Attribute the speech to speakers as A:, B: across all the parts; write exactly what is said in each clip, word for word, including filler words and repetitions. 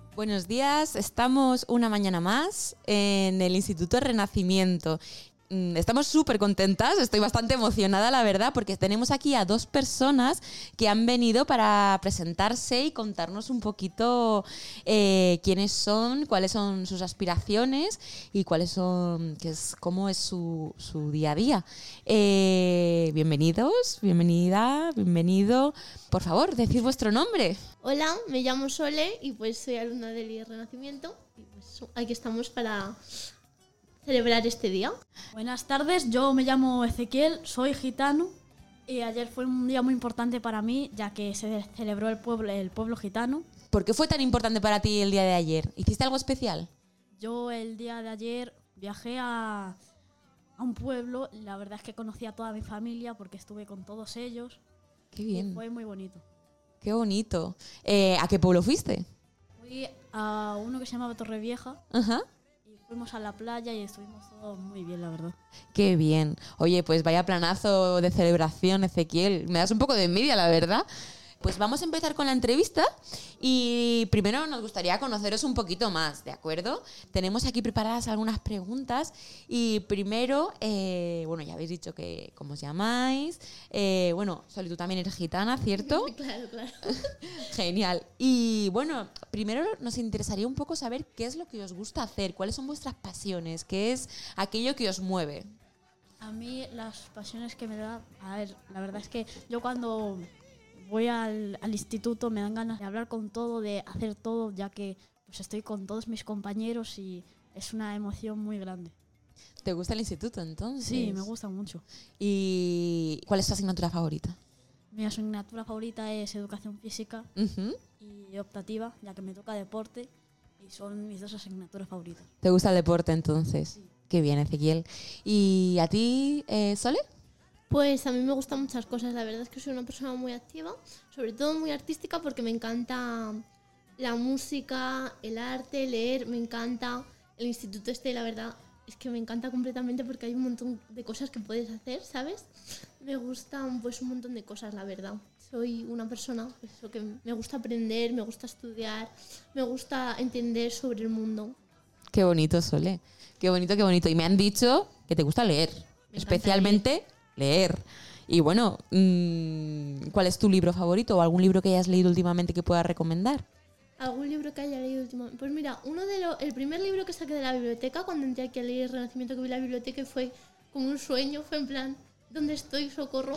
A: Buenos días, estamos una mañana más en el Instituto Renacimiento. Estamos súper contentas, estoy bastante emocionada, la verdad, porque tenemos aquí a dos personas que han venido para presentarse y contarnos un poquito eh, quiénes son, cuáles son sus aspiraciones y cuáles son, qué es, cómo es su, su día a día. Eh, bienvenidos, bienvenida, bienvenido. Por favor, decid vuestro nombre.
B: Hola, me llamo Sole y pues soy alumna del I E Renacimiento y pues aquí estamos para celebrar este día.
C: Buenas tardes, yo me llamo Ezequiel, soy gitano y ayer fue un día muy importante para mí ya que se celebró el pueblo, el pueblo gitano.
A: ¿Por qué fue tan importante para ti el día de ayer? ¿Hiciste algo especial?
C: Yo el día de ayer viajé a, a un pueblo, la verdad es que conocí a toda mi familia porque estuve con todos ellos.
A: Qué bien.
C: Y fue muy bonito.
A: Qué bonito. Eh, ¿A qué pueblo fuiste?
C: Fui a uno que se llamaba Torrevieja.
A: Ajá.
C: Fuimos a la playa y estuvimos todos muy bien, la verdad.
A: Qué bien. Oye, pues vaya planazo de celebración, Ezequiel. Me das un poco de envidia, la verdad. Pues vamos a empezar con la entrevista y primero nos gustaría conoceros un poquito más, ¿de acuerdo? Tenemos aquí preparadas algunas preguntas y primero, eh, bueno, ya habéis dicho que cómo os llamáis. Eh, bueno, Soli, tú también eres gitana, ¿cierto?
B: Claro, claro.
A: Genial. Y bueno, primero nos interesaría un poco saber qué es lo que os gusta hacer, cuáles son vuestras pasiones, qué es aquello que os mueve.
C: A mí las pasiones que me da, a ver, la verdad es que yo cuando voy al, al instituto me dan ganas de hablar con todo, de hacer todo, ya que pues estoy con todos mis compañeros y es una emoción muy grande.
A: ¿Te gusta el instituto entonces?
C: Sí, me gusta mucho.
A: ¿Y cuál es tu asignatura favorita?
C: Mi asignatura favorita es educación física
A: Uh-huh.
C: y optativa, ya que me toca deporte y son mis dos asignaturas favoritas.
A: ¿Te gusta el deporte entonces?
C: Sí.
A: Qué bien, Ezequiel. ¿Y a ti, eh, Sole?
B: Pues a mí me gustan muchas cosas, la verdad es que soy una persona muy activa, sobre todo muy artística porque me encanta la música, el arte, leer, me encanta el instituto este, la verdad es que me encanta completamente porque hay un montón de cosas que puedes hacer, ¿sabes? Me gustan pues un montón de cosas, la verdad. Soy una persona pues, eso, que me gusta aprender, me gusta estudiar, me gusta entender sobre el mundo.
A: Qué bonito, Sole. Qué bonito, qué bonito. Y me han dicho que te gusta leer,
B: Me
A: especialmente leer. leer. Y bueno, mmm, ¿cuál es tu libro favorito o algún libro que hayas leído últimamente que puedas recomendar?
B: ¿Algún libro que haya leído últimamente? Pues mira, uno de los, el primer libro que saqué de la biblioteca cuando entré aquí a leer el Renacimiento, que vi la biblioteca, fue como un sueño, fue en plan, ¿dónde estoy? Socorro.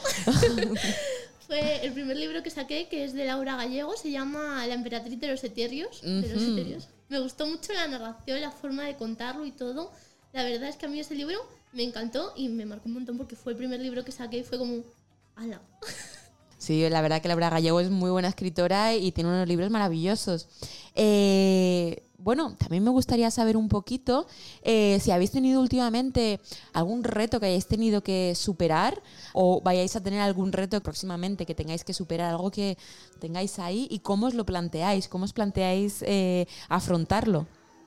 B: Fue el primer libro que saqué, que es de Laura Gallego, se llama La emperatriz de los eterios. Uh-huh. de los eterios. Me gustó mucho la narración, la forma de contarlo y todo. La verdad es que a mí ese libro me encantó y me marcó un montón porque fue el primer libro que saqué y fue como, ¡hala!
A: Sí, la verdad que Laura Gallego es muy buena escritora y tiene unos libros maravillosos. Eh, bueno, también me gustaría saber un poquito eh, si habéis tenido últimamente algún reto que hayáis tenido que superar o vayáis a tener algún reto próximamente que tengáis que superar, algo que tengáis ahí y cómo os lo planteáis, cómo os planteáis eh, afrontarlo.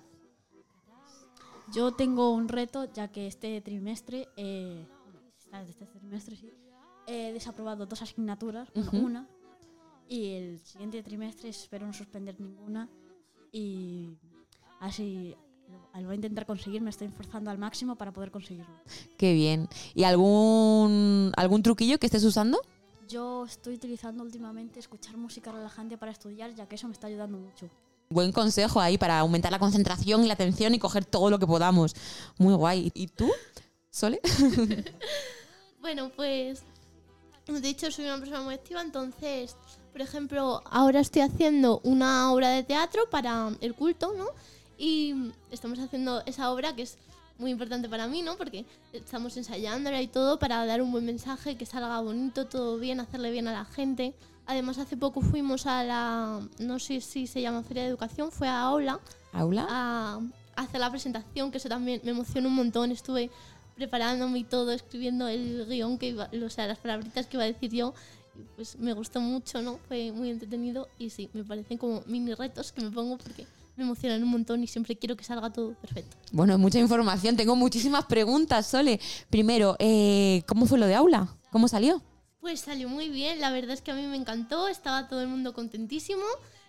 C: Yo tengo un reto, ya que este trimestre, eh, este trimestre sí, he desaprobado dos asignaturas, uh-huh. bueno, una, y el siguiente trimestre espero no suspender ninguna y así lo voy a intentar conseguir, me estoy esforzando al máximo para poder conseguirlo.
A: Qué bien. ¿Y algún, algún truquillo que estés usando?
C: Yo estoy utilizando últimamente escuchar música relajante para estudiar, ya que eso me está ayudando mucho.
A: Buen consejo ahí para aumentar la concentración y la atención y coger todo lo que podamos. Muy guay. ¿Y tú, Sole?
B: Bueno, pues de hecho soy una persona muy activa, entonces, por ejemplo, ahora estoy haciendo una obra de teatro para el culto, ¿no? Y estamos haciendo esa obra que es muy importante para mí, ¿no? Porque estamos ensayándola y todo para dar un buen mensaje, que salga bonito, todo bien, hacerle bien a la gente. Además, hace poco fuimos a la, no sé si se llama Feria de Educación, fue a Aula.
A: ¿Aula?
B: A, a hacer la presentación, que eso también me emocionó un montón. Estuve preparándome y todo, escribiendo el guión, que iba, o sea, las palabritas que iba a decir yo. Y pues me gustó mucho, ¿no? Fue muy entretenido y sí, me parecen como mini retos que me pongo porque me emocionan un montón y siempre quiero que salga todo perfecto.
A: Bueno, mucha información. Tengo muchísimas preguntas, Sole. Primero, eh, ¿cómo fue lo de Aula? ¿Cómo salió?
B: Pues salió muy bien, la verdad es que a mí me encantó, estaba todo el mundo contentísimo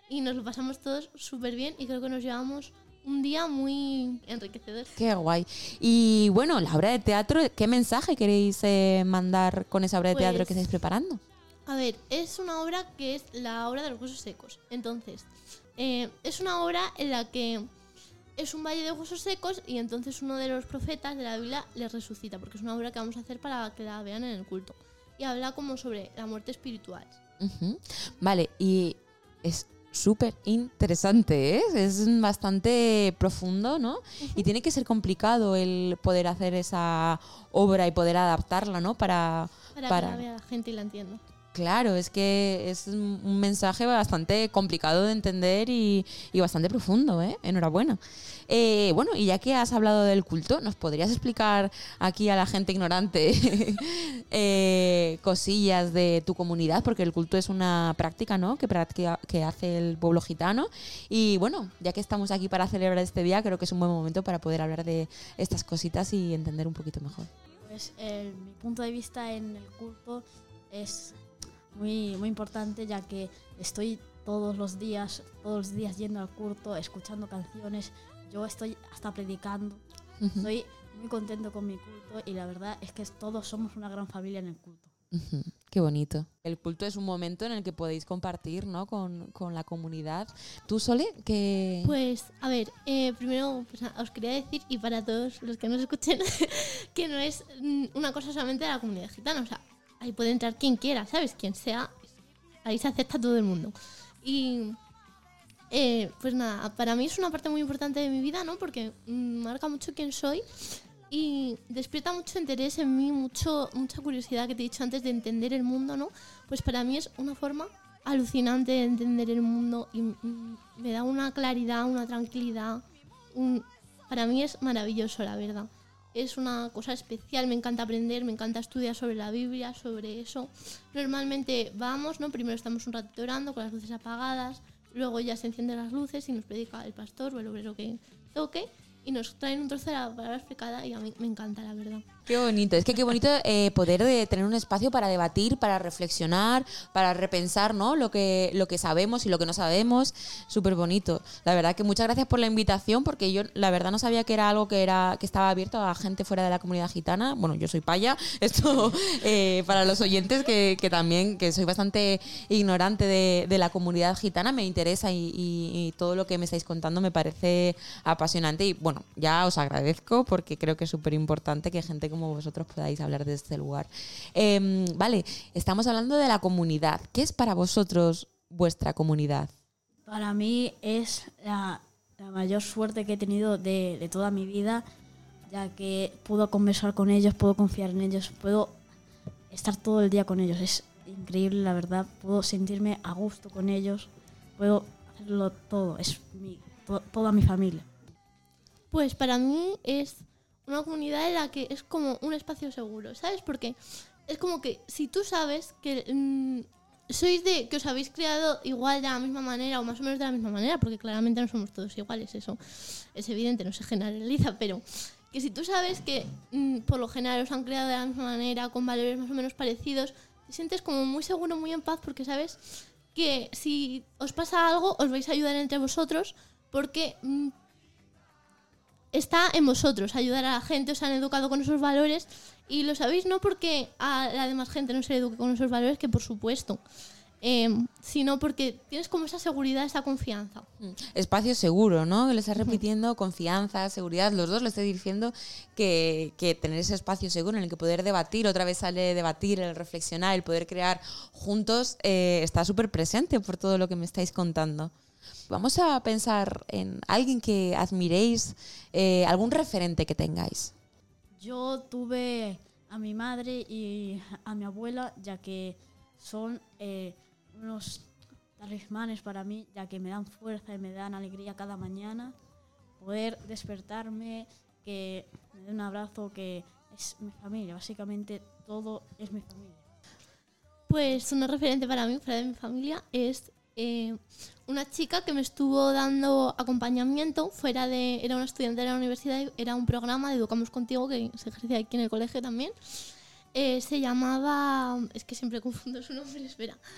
B: y nos lo pasamos todos súper bien y creo que nos llevamos un día muy enriquecedor.
A: Qué guay. Y bueno, la obra de teatro, ¿qué mensaje queréis eh, mandar con esa obra de
B: Pues,
A: teatro que estáis preparando?
B: A ver, es una obra que es la obra de los huesos secos. Entonces, eh, es una obra en la que es un valle de huesos secos y entonces uno de los profetas de la Biblia les resucita, porque es una obra que vamos a hacer para que la vean en el culto. Y habla como sobre la muerte espiritual.
A: Uh-huh. Vale, y es súper interesante, ¿eh? Es bastante profundo, ¿no? Uh-huh. Y tiene que ser complicado el poder hacer esa obra y poder adaptarla, ¿no? Para,
B: para,
A: para...
B: que la vea la gente y la entienda.
A: Claro, es que es un mensaje bastante complicado de entender y, y bastante profundo, ¿eh? Enhorabuena. Eh, bueno, y ya que has hablado del culto, ¿nos podrías explicar aquí a la gente ignorante eh, cosillas de tu comunidad? Porque el culto es una práctica, ¿no? Que, práctica, que hace el pueblo gitano. Y bueno, ya que estamos aquí para celebrar este día, creo que es un buen momento para poder hablar de estas cositas y entender un poquito mejor.
C: Pues eh, mi punto de vista en el culto es muy, muy importante, ya que estoy todos los días, todos los días yendo al culto, escuchando canciones. Yo estoy hasta predicando. Uh-huh. Estoy muy contento con mi culto y la verdad es que todos somos una gran familia en el culto.
A: Uh-huh. Qué bonito. El culto es un momento en el que podéis compartir, ¿no? con, con la comunidad. ¿Tú, Sole? ¿Qué?
B: Pues, a ver, eh, primero pues, os quería decir, y para todos los que nos escuchen, que no es una cosa solamente de la comunidad gitana. O sea, ahí puede entrar quien quiera, ¿sabes? Quien sea, ahí se acepta todo el mundo. Y eh, pues nada, para mí es una parte muy importante de mi vida, ¿no? Porque mmm, marca mucho quién soy y despierta mucho interés en mí, mucho, mucha curiosidad que te he dicho antes de entender el mundo, ¿no? Pues para mí es una forma alucinante de entender el mundo y mmm, me da una claridad, una tranquilidad. Un, para mí es maravilloso, la verdad. Es una cosa especial, me encanta aprender, me encanta estudiar sobre la Biblia, sobre eso. Normalmente vamos, ¿no? Primero estamos un ratito orando con las luces apagadas, luego ya se encienden las luces y nos predica el pastor o el obrero que toque y nos traen un trozo de la palabra explicada y a mí me encanta, la verdad.
A: Qué bonito, es que qué bonito eh, poder de tener un espacio para debatir, para reflexionar, para repensar, ¿no? Lo que, lo que sabemos y lo que no sabemos. Súper bonito. La verdad que muchas gracias por la invitación, porque yo la verdad no sabía que era algo que era que estaba abierto a gente fuera de la comunidad gitana. Bueno, yo soy paya, esto eh, para los oyentes que, que también, que soy bastante ignorante de, de la comunidad gitana, me interesa y, y, y todo lo que me estáis contando me parece apasionante y bueno, ya os agradezco porque creo que es súper importante que gente como vosotros podáis hablar de este lugar. Eh, vale, estamos hablando de la comunidad. ¿Qué es para vosotros vuestra comunidad?
C: Para mí es la, la mayor suerte que he tenido de, de toda mi vida, ya que puedo conversar con ellos, puedo confiar en ellos, puedo estar todo el día con ellos. Es increíble, la verdad. Puedo sentirme a gusto con ellos, puedo hacerlo todo. Es mi, to, toda mi familia.
B: Pues para mí es una comunidad en la que es como un espacio seguro, ¿sabes? Porque es como que si tú sabes que mmm, sois de que os habéis creado igual de la misma manera o más o menos de la misma manera, porque claramente no somos todos iguales, eso es evidente, no se generaliza, pero que si tú sabes que mmm, por lo general os han creado de la misma manera, con valores más o menos parecidos, te sientes como muy seguro, muy en paz, porque sabes que si os pasa algo os vais a ayudar entre vosotros, porque mmm, está en vosotros ayudar a la gente, os han educado con esos valores y lo sabéis no porque a la demás gente no se le eduque con esos valores, que por supuesto, eh, sino porque tienes como esa seguridad, esa confianza.
A: Espacio seguro, ¿no? Le estás repitiendo confianza, seguridad, los dos le estoy diciendo que, que tener ese espacio seguro en el que poder debatir, otra vez sale debatir, el reflexionar, el poder crear juntos, eh, está súper presente por todo lo que me estáis contando. Vamos a pensar en alguien que admiréis, eh, algún referente que tengáis.
C: Yo tuve a mi madre y a mi abuela, ya que son eh, unos talismanes para mí, ya que me dan fuerza y me dan alegría cada mañana. Poder despertarme, que me dé un abrazo, que es mi familia. Básicamente todo es mi familia.
B: Pues una referente para mí, fuera de mi familia, es Eh, una chica que me estuvo dando acompañamiento fuera de, era una estudiante de la universidad, era un programa de Educamos Contigo que se ejerce aquí en el colegio también. Eh, se llamaba, es que siempre confundo su nombre, espera,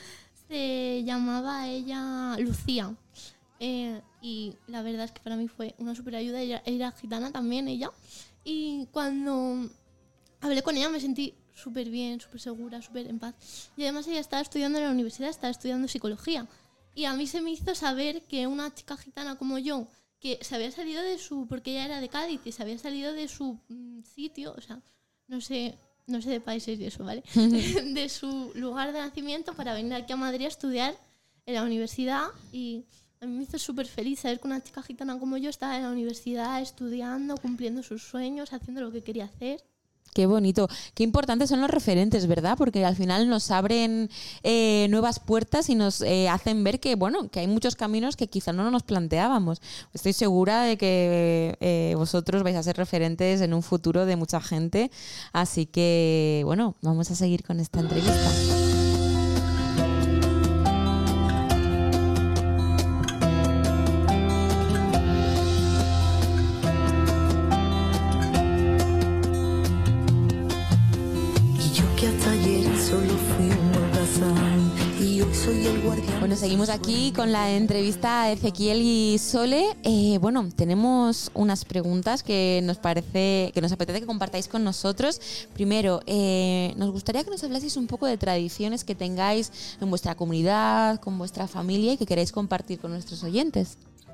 B: Se llamaba ella Lucía. Eh, y la verdad es que para mí fue una super ayuda. Ella era gitana también, ella. Y cuando hablé con ella me sentí súper bien, súper segura, súper en paz. Y además ella estaba estudiando en la universidad, estaba estudiando psicología. Y a mí se me hizo saber que una chica gitana como yo, que se había salido de su... porque ella era de Cádiz y se había salido de su mm, sitio, o sea, no sé... no sé de países y eso, ¿vale? De su lugar de nacimiento para venir aquí a Madrid a estudiar en la universidad, y a mí me hizo súper feliz saber que una chica gitana como yo estaba en la universidad estudiando, cumpliendo sus sueños, haciendo lo que quería hacer.
A: Qué bonito, qué importantes son los referentes, ¿verdad? Porque al final nos abren eh, nuevas puertas y nos eh, hacen ver que, bueno, que hay muchos caminos que quizá no nos planteábamos. Estoy segura de que eh, vosotros vais a ser referentes en un futuro de mucha gente, así que, bueno, vamos a seguir con esta entrevista. Bueno, seguimos aquí con la entrevista a Ezequiel y Sole. Eh, bueno, tenemos unas preguntas que nos parece, que nos apetece que compartáis con nosotros. Primero, eh, nos gustaría que nos hablaseis un poco de tradiciones que tengáis en vuestra comunidad, con vuestra familia y que queráis compartir con nuestros oyentes.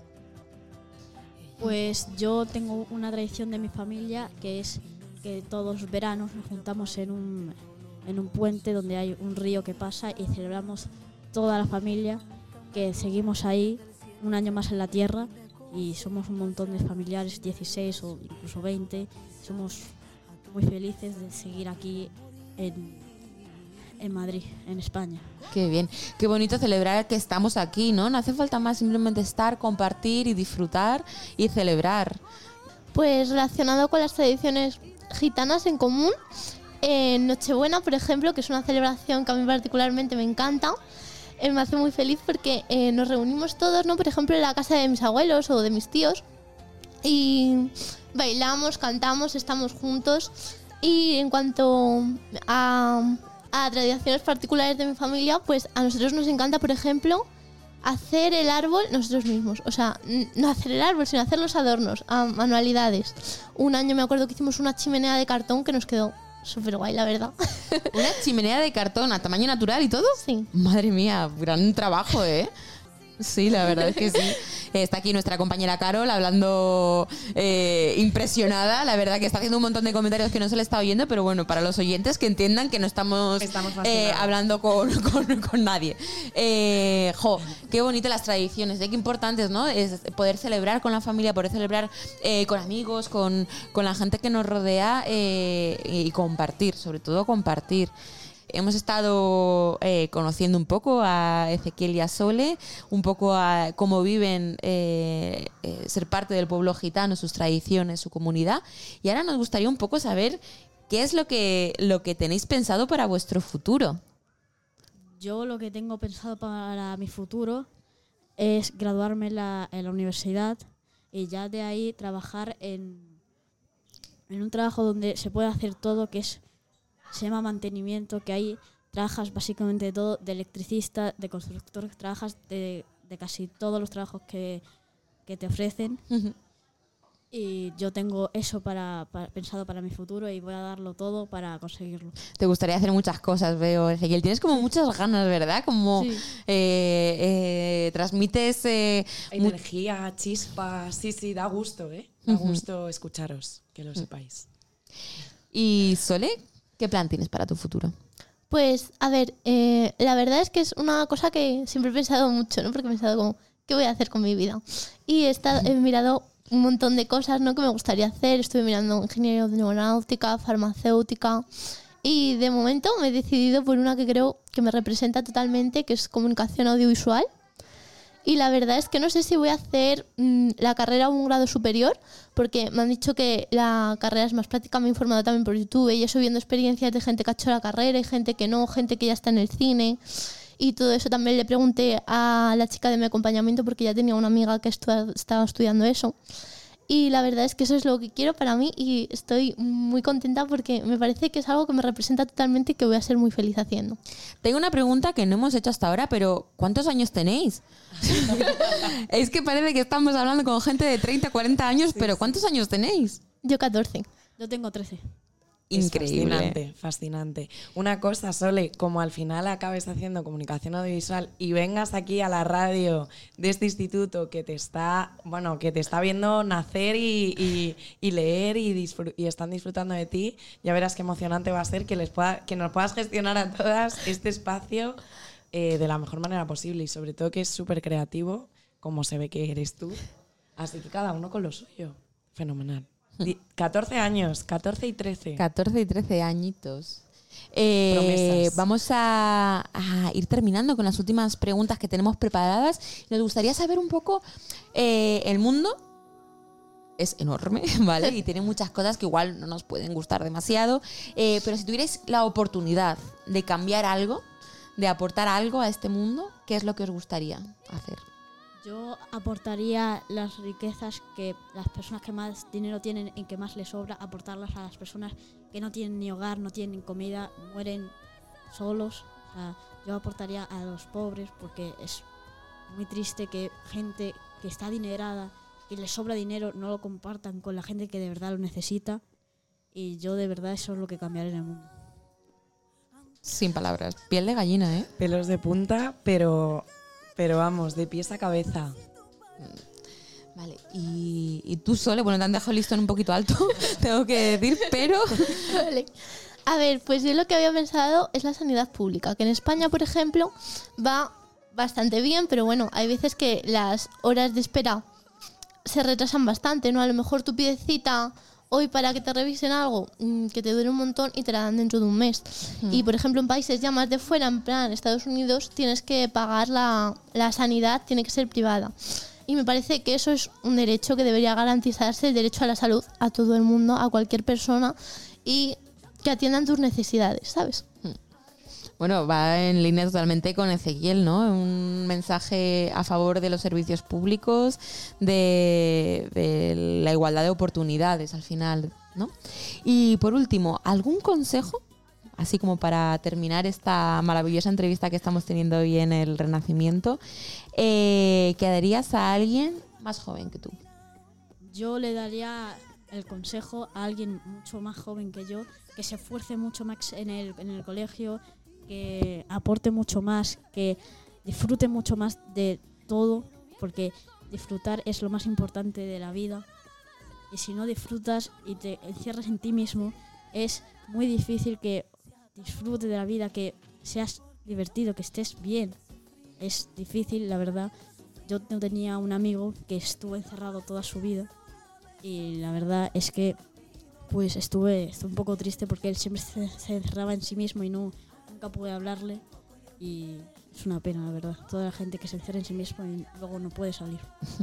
C: Pues yo tengo una tradición de mi familia que es que todos los veranos nos juntamos en un, en un puente donde hay un río que pasa y celebramos toda la familia, que seguimos ahí un año más en la tierra y somos un montón de familiares, dieciséis o incluso veinte. Somos muy felices de seguir aquí en, en Madrid, en España.
A: Qué bien, qué bonito celebrar que estamos aquí, ¿no? No hace falta más, simplemente estar, compartir y disfrutar y celebrar.
B: Pues relacionado con las tradiciones gitanas en común, en Nochebuena, por ejemplo, que es una celebración que a mí particularmente me encanta, eh, me hace muy feliz porque eh, nos reunimos todos, ¿no? Por ejemplo, en la casa de mis abuelos o de mis tíos y bailamos, cantamos, estamos juntos. Y en cuanto a, a tradiciones particulares de mi familia, pues a nosotros nos encanta, por ejemplo, hacer el árbol nosotros mismos. O sea, no hacer el árbol, sino hacer los adornos, a manualidades. Un año me acuerdo que hicimos una chimenea de cartón que nos quedó súper guay, la verdad.
A: ¿Una chimenea de cartón a tamaño natural y todo?
B: Sí.
A: Madre mía, gran trabajo, ¿eh? Sí, la verdad es que sí. Está aquí nuestra compañera Carol hablando eh, impresionada. La verdad que está haciendo un montón de comentarios que no se le está oyendo, pero bueno, para los oyentes que entiendan que no estamos, estamos eh, hablando con, con, con nadie. Eh, jo, qué bonitas las tradiciones, ¿eh? Qué importantes, ¿no? Es poder celebrar con la familia, poder celebrar eh, con amigos, con, con la gente que nos rodea eh, y compartir, sobre todo compartir. Hemos estado eh, conociendo un poco a Ezequiel y a Sole, un poco a cómo viven eh, eh, ser parte del pueblo gitano, sus tradiciones, su comunidad. Y ahora nos gustaría un poco saber qué es lo que, lo que tenéis pensado para vuestro futuro.
C: Yo lo que tengo pensado para mi futuro es graduarme en la, en la universidad y ya de ahí trabajar en, en un trabajo donde se puede hacer todo, que es se llama mantenimiento, que ahí trabajas básicamente de todo, de electricista, de constructor, trabajas de, de casi todos los trabajos que, que te ofrecen. Uh-huh. Y yo tengo eso para, para, pensado para mi futuro y voy a darlo todo para conseguirlo.
A: Te gustaría hacer muchas cosas, veo, Ezequiel. Tienes como muchas ganas, ¿verdad? Como sí. eh, eh, transmites... Eh,
D: energía, mu- chispas, sí, sí, da gusto, ¿eh? Da uh-huh. gusto escucharos, que lo uh-huh. sepáis.
A: ¿Y Sole? ¿Qué plan tienes para tu futuro?
B: Pues, a ver, eh, la verdad es que es una cosa que siempre he pensado mucho, ¿no? Porque he pensado como, ¿qué voy a hacer con mi vida? Y he, estado, he mirado un montón de cosas, ¿no? Que me gustaría hacer. Estuve mirando ingeniería de aeronáutica, farmacéutica. Y de momento me he decidido por una que creo que me representa totalmente, que es comunicación audiovisual. Y la verdad es que no sé si voy a hacer mmm, la carrera a un grado superior, porque me han dicho que la carrera es más práctica. Me he informado también por YouTube y eso, viendo experiencias de gente que ha hecho la carrera y gente que no, gente que ya está en el cine. Y todo eso también le pregunté a la chica de mi acompañamiento, porque ya tenía una amiga que estu- estaba estudiando eso. Y la verdad es que eso es lo que quiero para mí y estoy muy contenta porque me parece que es algo que me representa totalmente y que voy a ser muy feliz haciendo.
A: Tengo una pregunta que no hemos hecho hasta ahora, pero ¿cuántos años tenéis? Es que parece que estamos hablando con gente de treinta, cuarenta años, sí, pero sí. ¿Cuántos años tenéis?
B: Yo catorce.
C: Yo tengo trece.
A: Increíble.
D: Es fascinante, fascinante. Una cosa, Sole, como al final acabes haciendo comunicación audiovisual y vengas aquí a la radio de este instituto que te está, bueno, que te está viendo nacer y, y, y leer y, disfr- y están disfrutando de ti, ya verás qué emocionante va a ser que les pueda, que nos puedas gestionar a todas este espacio eh, de la mejor manera posible y sobre todo que es súper creativo, como se ve que eres tú. Así que cada uno con lo suyo. Fenomenal. catorce años, catorce y trece.
A: catorce y trece añitos. Eh, vamos a, a ir terminando con las últimas preguntas que tenemos preparadas. Nos gustaría saber un poco, eh, el mundo es enorme, ¿vale? Y tiene muchas cosas que igual no nos pueden gustar demasiado, eh, pero si tuvierais la oportunidad de cambiar algo, de aportar algo a este mundo, ¿qué es lo que os gustaría hacer?
C: Yo aportaría las riquezas que las personas que más dinero tienen y que más les sobra, aportarlas a las personas que no tienen ni hogar, no tienen comida, mueren solos. O sea, yo aportaría a los pobres porque es muy triste que gente que está adinerada, que les sobra dinero, no lo compartan con la gente que de verdad lo necesita. Y yo de verdad eso es lo que cambiaré en el mundo.
A: Sin palabras. Piel de gallina, ¿eh?
D: Pelos de punta, pero... Pero vamos, de pies a cabeza.
A: Vale, y, y tú, Sole, bueno, te han dejado el listón un poquito alto, tengo que decir, pero...
B: Vale. A ver, pues yo lo que había pensado es la sanidad pública, que en España, por ejemplo, va bastante bien, pero bueno, hay veces que las horas de espera se retrasan bastante, ¿no? A lo mejor tú pides cita hoy para que te revisen algo mmm, que te dure un montón y te la dan dentro de un mes. Mm. Y, por ejemplo, en países ya más de fuera, en plan Estados Unidos, tienes que pagar la, la sanidad, tiene que ser privada. Y me parece que eso es un derecho que debería garantizarse, el derecho a la salud a todo el mundo, a cualquier persona, y que atiendan tus necesidades, ¿sabes?
A: Bueno, va en línea totalmente con Ezequiel, ¿no? Un mensaje a favor de los servicios públicos, de, de la igualdad de oportunidades al final, ¿no? Y por último, ¿algún consejo, así como para terminar esta maravillosa entrevista que estamos teniendo hoy en el Renacimiento, eh, que darías a alguien más joven que tú?
C: Yo le daría el consejo a alguien mucho más joven que yo, que se esfuerce mucho más en el, en el colegio, que aporte mucho más, que disfrute mucho más de todo, porque disfrutar es lo más importante de la vida. Y si no disfrutas y te encierras en ti mismo, es muy difícil que disfrutes de la vida, que seas divertido, que estés bien. Es difícil, la verdad. Yo tenía un amigo que estuvo encerrado toda su vida y la verdad es que pues estuve, estuve un poco triste porque él siempre se, se encerraba en sí mismo y no nunca pude hablarle, y es una pena, la verdad. Toda la gente que se encierra en sí mismo y luego no puede salir.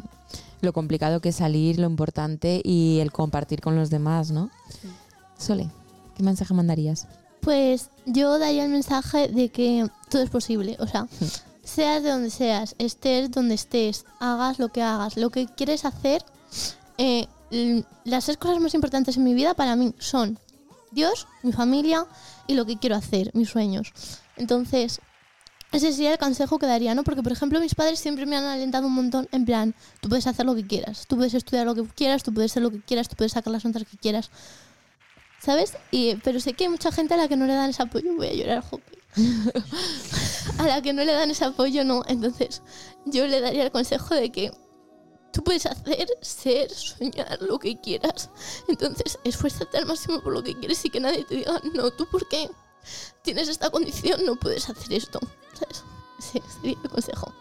A: Lo complicado que es salir, lo importante y el compartir con los demás, ¿no?
C: Sí.
A: Sole, ¿qué mensaje mandarías?
B: Pues yo daría el mensaje de que todo es posible, o sea, seas de donde seas, estés donde estés, hagas lo que hagas, lo que quieres hacer. Eh, las tres cosas más importantes en mi vida para mí son Dios, mi familia y lo que quiero hacer, mis sueños. Entonces, ese sería el consejo que daría, ¿no? Porque, por ejemplo, mis padres siempre me han alentado un montón en plan, tú puedes hacer lo que quieras, tú puedes estudiar lo que quieras, tú puedes ser lo que quieras, tú puedes sacar las notas que quieras, ¿sabes? Y, pero sé que hay mucha gente a la que no le dan ese apoyo, voy a llorar, jope. A la que no le dan ese apoyo, no. Entonces, yo le daría el consejo de que tú puedes hacer, ser, soñar lo que quieras. Entonces, esfuérzate al máximo por lo que quieres y que nadie te diga, no, ¿tú por qué tienes esta condición? No puedes hacer esto, ¿sabes? Sí, sería el consejo.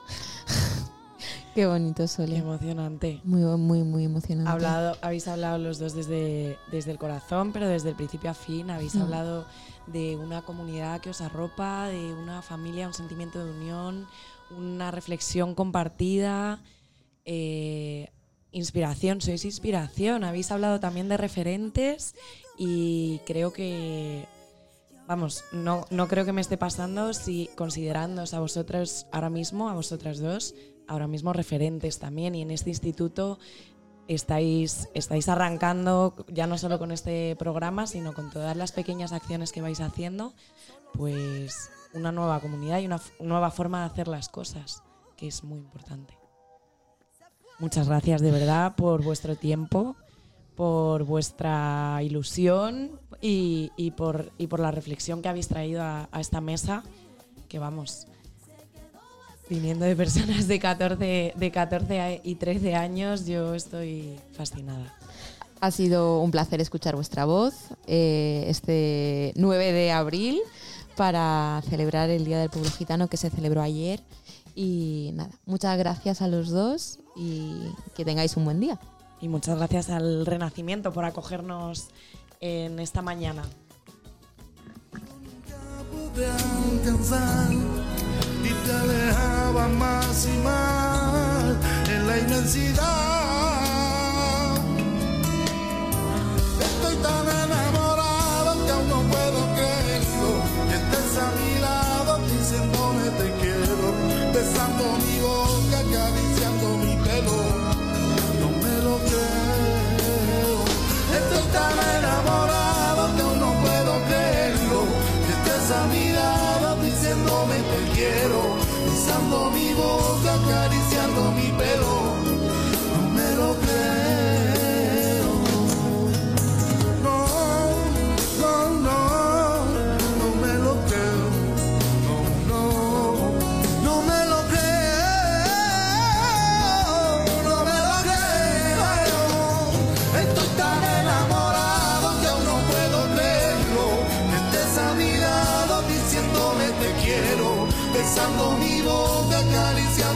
A: Qué bonito, Sole.
D: Qué emocionante.
A: Muy, muy, muy emocionante.
D: Hablado, habéis hablado los dos desde, desde el corazón, pero desde el principio a fin. Habéis mm. hablado de una comunidad que os arropa, de una familia, un sentimiento de unión, una reflexión compartida. Eh, inspiración, sois inspiración. Habéis hablado también de referentes y creo que, vamos, no, no creo que me esté pasando si considerándoos a vosotros ahora mismo, a vosotras dos, ahora mismo referentes también, y en este instituto estáis, estáis arrancando ya no solo con este programa, sino con todas las pequeñas acciones que vais haciendo, pues una nueva comunidad y una f- nueva forma de hacer las cosas, que es muy importante. Muchas gracias de verdad por vuestro tiempo, por vuestra ilusión y, y, por, y por la reflexión que habéis traído a, a esta mesa, que vamos, viniendo de personas de catorce, de catorce y trece años, yo estoy fascinada.
A: Ha sido un placer escuchar vuestra voz eh, este nueve de abril para celebrar el Día del Pueblo Gitano que se celebró ayer. Y nada, muchas gracias a los dos y que tengáis un buen día.
D: Y muchas gracias al Renacimiento por acogernos en esta mañana.
E: Pude alcanzar y te alejaba más y más en la inmensidad. Estoy tan enamorado que aún no puedo creerlo, que estés a mi lado diciéndome te quiero, besando mi boca, acariciando mi pelo. No me lo creo. Estoy tan enamorado que aún no puedo creerlo, que estés a mi lado diciéndome te quiero, besando mi boca, acariciando mi pelo. No me lo creo. No, no, no, no me lo creo. No, no, no me lo creo. No me lo creo. Estoy tan enamorado que aún no puedo creerlo, que estés a mi lado diciéndome te quiero, besando mi boca, acariciando